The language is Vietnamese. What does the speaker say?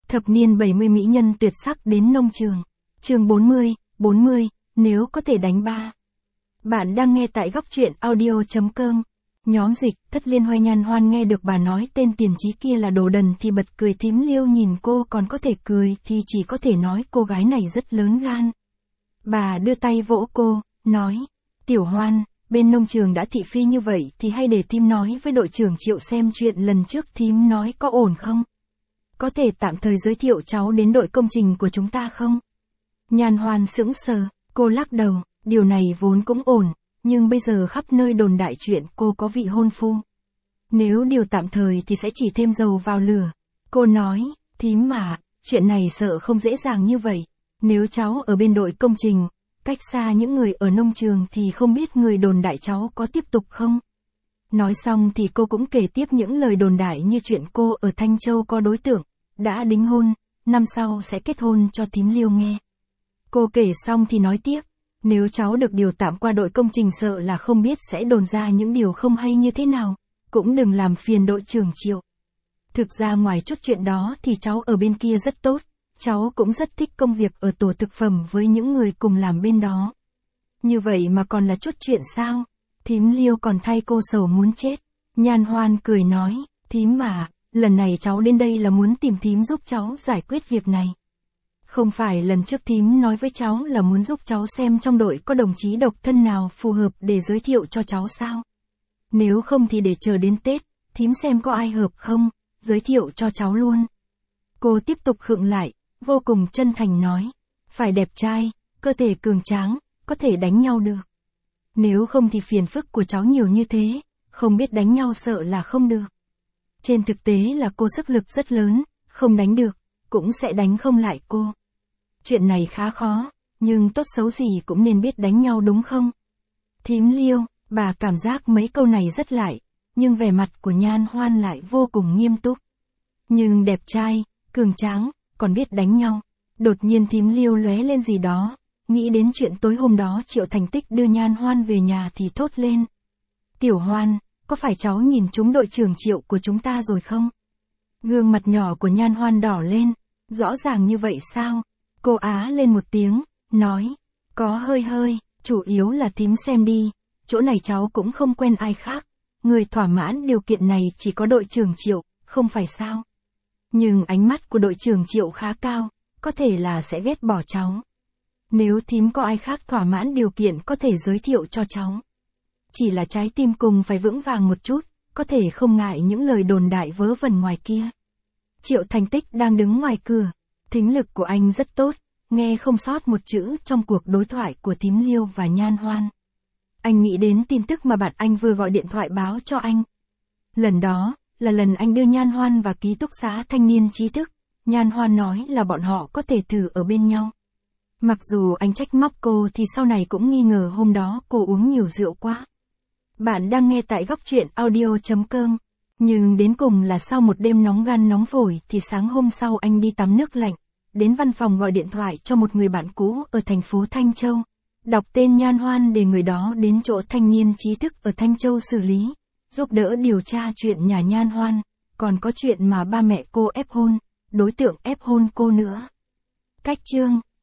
Thập niên 70 mỹ nhân tuyệt sắc đến nông trường. Chương 40, nếu có thể đánh ba. Bạn đang nghe tại góc truyện audio.com. Nhóm dịch, Thất Liên Hoay Nhan Hoan nghe được bà nói tên tiền trí kia là đồ đần thì bật cười. Thím Liêu nhìn cô còn có thể cười thì chỉ có thể nói cô gái này rất lớn gan. Bà đưa tay vỗ cô, nói, Tiểu Hoan, bên nông trường đã thị phi như vậy thì hay để thím nói với đội trưởng Triệu xem chuyện lần trước thím nói có ổn không? Có thể tạm thời giới thiệu cháu đến đội công trình của chúng ta không? Nhan Hoan sững sờ, cô lắc đầu, điều này vốn cũng ổn, nhưng bây giờ khắp nơi đồn đại chuyện cô có vị hôn phu. Nếu điều tạm thời thì sẽ chỉ thêm dầu vào lửa. Cô nói, thím mà, chuyện này sợ không dễ dàng như vậy. Nếu cháu ở bên đội công trình, cách xa những người ở nông trường thì không biết người đồn đại cháu có tiếp tục không? Nói xong thì cô cũng kể tiếp những lời đồn đại như chuyện cô ở Thanh Châu có đối tượng, đã đính hôn, năm sau sẽ kết hôn cho thím Liêu nghe. Cô kể xong thì nói tiếp, nếu cháu được điều tạm qua đội công trình sợ là không biết sẽ đồn ra những điều không hay như thế nào, cũng đừng làm phiền đội trưởng Triệu. Thực ra ngoài chút chuyện đó thì cháu ở bên kia rất tốt, cháu cũng rất thích công việc ở tổ thực phẩm với những người cùng làm bên đó. Như vậy mà còn là chút chuyện sao? Thím Liêu còn thay cô sầu muốn chết. Nhan Hoan cười nói, thím mà, lần này cháu đến đây là muốn tìm thím giúp cháu giải quyết việc này. Không phải lần trước thím nói với cháu là muốn giúp cháu xem trong đội có đồng chí độc thân nào phù hợp để giới thiệu cho cháu sao? Nếu không thì để chờ đến Tết, thím xem có ai hợp không, giới thiệu cho cháu luôn. Cô tiếp tục khựng lại, vô cùng chân thành nói, phải đẹp trai, cơ thể cường tráng, có thể đánh nhau được. Nếu không thì phiền phức của cháu nhiều như thế, không biết đánh nhau sợ là không được. Trên thực tế là cô sức lực rất lớn, không đánh được, cũng sẽ đánh không lại cô. Chuyện này khá khó, nhưng tốt xấu gì cũng nên biết đánh nhau đúng không? Thím Liêu, bà cảm giác mấy câu này rất lại, nhưng vẻ mặt của Nhan Hoan lại vô cùng nghiêm túc. Nhưng đẹp trai, cường tráng, còn biết đánh nhau. Đột nhiên thím Liêu lóe lên gì đó, nghĩ đến chuyện tối hôm đó Triệu Thành Tích đưa Nhan Hoan về nhà thì thốt lên. Tiểu Hoan, có phải cháu nhìn trúng đội trưởng Triệu của chúng ta rồi không? Gương mặt nhỏ của Nhan Hoan đỏ lên, rõ ràng như vậy sao? Cô á lên một tiếng, nói, có hơi, chủ yếu là thím xem đi, chỗ này cháu cũng không quen ai khác, người thỏa mãn điều kiện này chỉ có đội trưởng Triệu, không phải sao? Nhưng ánh mắt của đội trưởng Triệu khá cao, có thể là sẽ ghét bỏ cháu. Nếu thím có ai khác thỏa mãn điều kiện có thể giới thiệu cho cháu. Chỉ là trái tim cùng phải vững vàng một chút, có thể không ngại những lời đồn đại vớ vẩn ngoài kia. Triệu Thành Tích đang đứng ngoài cửa, thính lực của anh rất tốt, nghe không sót một chữ trong cuộc đối thoại của thím Liêu và Nhan Hoan. Anh nghĩ đến tin tức mà bạn anh vừa gọi điện thoại báo cho anh. Lần đó, là lần anh đưa Nhan Hoan vào ký túc xá thanh niên trí thức, Nhan Hoan nói là bọn họ có thể thử ở bên nhau. Mặc dù anh trách móc cô thì sau này cũng nghi ngờ hôm đó cô uống nhiều rượu quá. Bạn đang nghe tại góc truyện audio.com. Nhưng đến cùng là sau một đêm nóng gan nóng phổi thì sáng hôm sau anh đi tắm nước lạnh, đến văn phòng gọi điện thoại cho một người bạn cũ ở thành phố Thanh Châu. Đọc tên Nhan Hoan để người đó đến chỗ thanh niên trí thức ở Thanh Châu xử lý, giúp đỡ điều tra chuyện nhà Nhan Hoan, còn có chuyện mà ba mẹ cô ép hôn, đối tượng ép hôn cô nữa. Cách chương